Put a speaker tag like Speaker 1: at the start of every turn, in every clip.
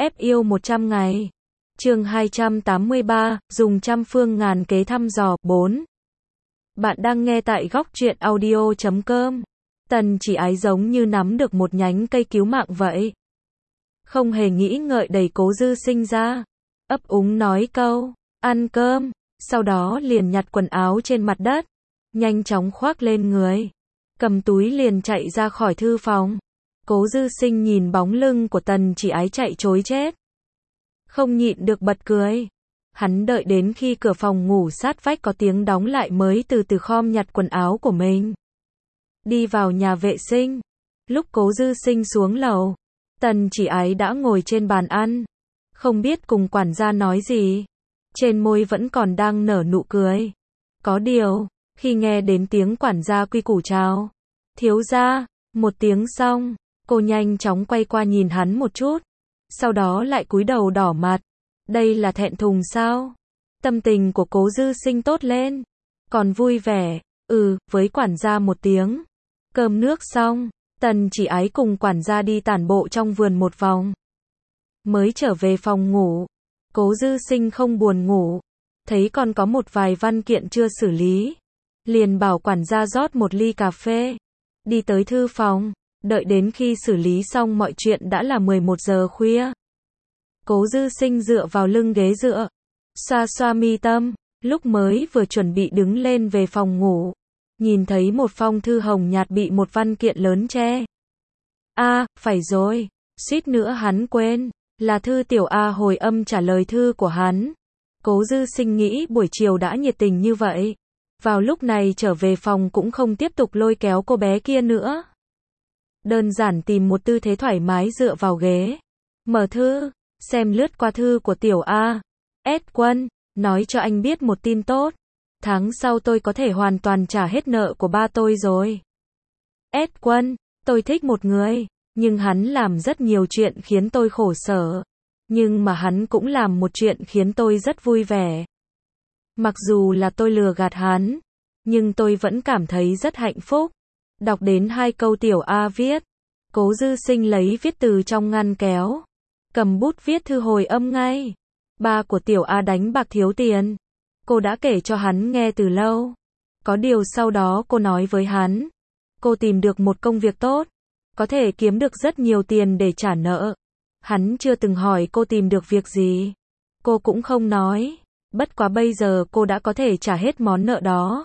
Speaker 1: Ép yêu 100 ngày. Chương 283, dùng trăm phương ngàn kế thăm dò. 4. Bạn đang nghe tại góc truyện audio.com. Tần Chỉ Ái giống như nắm được một nhánh cây cứu mạng vậy. Không hề nghĩ ngợi đẩy Cố Dư Sinh ra. Ấp úng nói câu, ăn cơm. Sau đó liền nhặt quần áo trên mặt đất. Nhanh chóng khoác lên người. Cầm túi liền chạy ra khỏi thư phòng. Cố Dư Sinh nhìn bóng lưng của Tần Chỉ Ái chạy trối chết. Không nhịn được bật cười. Hắn đợi đến khi cửa phòng ngủ sát vách có tiếng đóng lại mới từ từ khom nhặt quần áo của mình. Đi vào nhà vệ sinh. Lúc Cố Dư Sinh xuống lầu, Tần Chỉ Ái đã ngồi trên bàn ăn. Không biết cùng quản gia nói gì. Trên môi vẫn còn đang nở nụ cười. Có điều, khi nghe đến tiếng quản gia quy củ chào thiếu gia, một tiếng xong, cô nhanh chóng quay qua nhìn hắn một chút. Sau đó lại cúi đầu đỏ mặt. Đây là thẹn thùng sao? Tâm tình của Cố Dư Sinh tốt lên. Còn vui vẻ, với quản gia một tiếng. Cơm nước xong, Tần Chỉ Ái cùng quản gia đi tản bộ trong vườn một vòng. Mới trở về phòng ngủ. Cố Dư Sinh không buồn ngủ. Thấy còn có một vài văn kiện chưa xử lý. Liền bảo quản gia rót một ly cà phê. Đi tới thư phòng. Đợi đến khi xử lý xong mọi chuyện đã là 11 giờ khuya. Cố Dư Sinh dựa vào lưng ghế dựa. Xoa xoa mi tâm. Lúc mới vừa chuẩn bị đứng lên về phòng ngủ. Nhìn thấy một phong thư hồng nhạt bị một văn kiện lớn che. Phải rồi. Suýt nữa hắn quên. Là thư Tiểu A hồi âm trả lời thư của hắn. Cố Dư Sinh nghĩ buổi chiều đã nhiệt tình như vậy. Vào lúc này trở về phòng cũng không tiếp tục lôi kéo cô bé kia nữa. Đơn giản tìm một tư thế thoải mái dựa vào ghế. Mở thư, xem lướt qua thư của Tiểu A. Quân, nói cho anh biết một tin tốt. Tháng sau tôi có thể hoàn toàn trả hết nợ của ba tôi rồi. Quân, tôi thích một người, nhưng hắn làm rất nhiều chuyện khiến tôi khổ sở. Nhưng mà hắn cũng làm một chuyện khiến tôi rất vui vẻ. Mặc dù là tôi lừa gạt hắn, nhưng tôi vẫn cảm thấy rất hạnh phúc. Đọc đến 2 câu Tiểu A viết. Cố Dư Sinh lấy viết từ trong ngăn kéo. Cầm bút viết thư hồi âm ngay. Ba của Tiểu A đánh bạc thiếu tiền. Cô đã kể cho hắn nghe từ lâu. Có điều sau đó cô nói với hắn. Cô tìm được một công việc tốt. Có thể kiếm được rất nhiều tiền để trả nợ. Hắn chưa từng hỏi cô tìm được việc gì. Cô cũng không nói. Bất quá bây giờ cô đã có thể trả hết món nợ đó.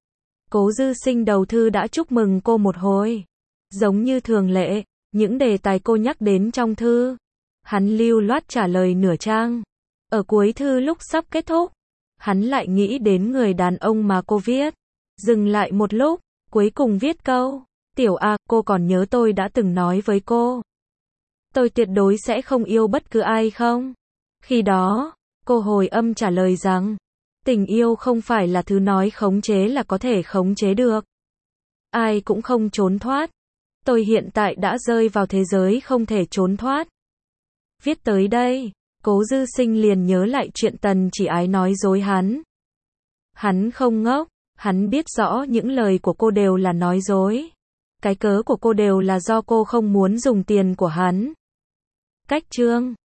Speaker 1: Cố Dư Sinh đầu thư đã chúc mừng cô một hồi. Giống như thường lệ, những đề tài cô nhắc đến trong thư. Hắn lưu loát trả lời nửa trang. Ở cuối thư lúc sắp kết thúc, hắn lại nghĩ đến người đàn ông mà cô viết. Dừng lại một lúc, cuối cùng viết câu. Tiểu A, cô còn nhớ tôi đã từng nói với cô. Tôi tuyệt đối sẽ không yêu bất cứ ai không? Khi đó, cô hồi âm trả lời rằng. Tình yêu không phải là thứ nói khống chế là có thể khống chế được. Ai cũng không trốn thoát. Tôi hiện tại đã rơi vào thế giới không thể trốn thoát. Viết tới đây, Cố Dư Sinh liền nhớ lại chuyện Tần Chỉ Ái nói dối hắn. Hắn không ngốc, hắn biết rõ những lời của cô đều là nói dối. Cái cớ của cô đều là do cô không muốn dùng tiền của hắn. Cách chương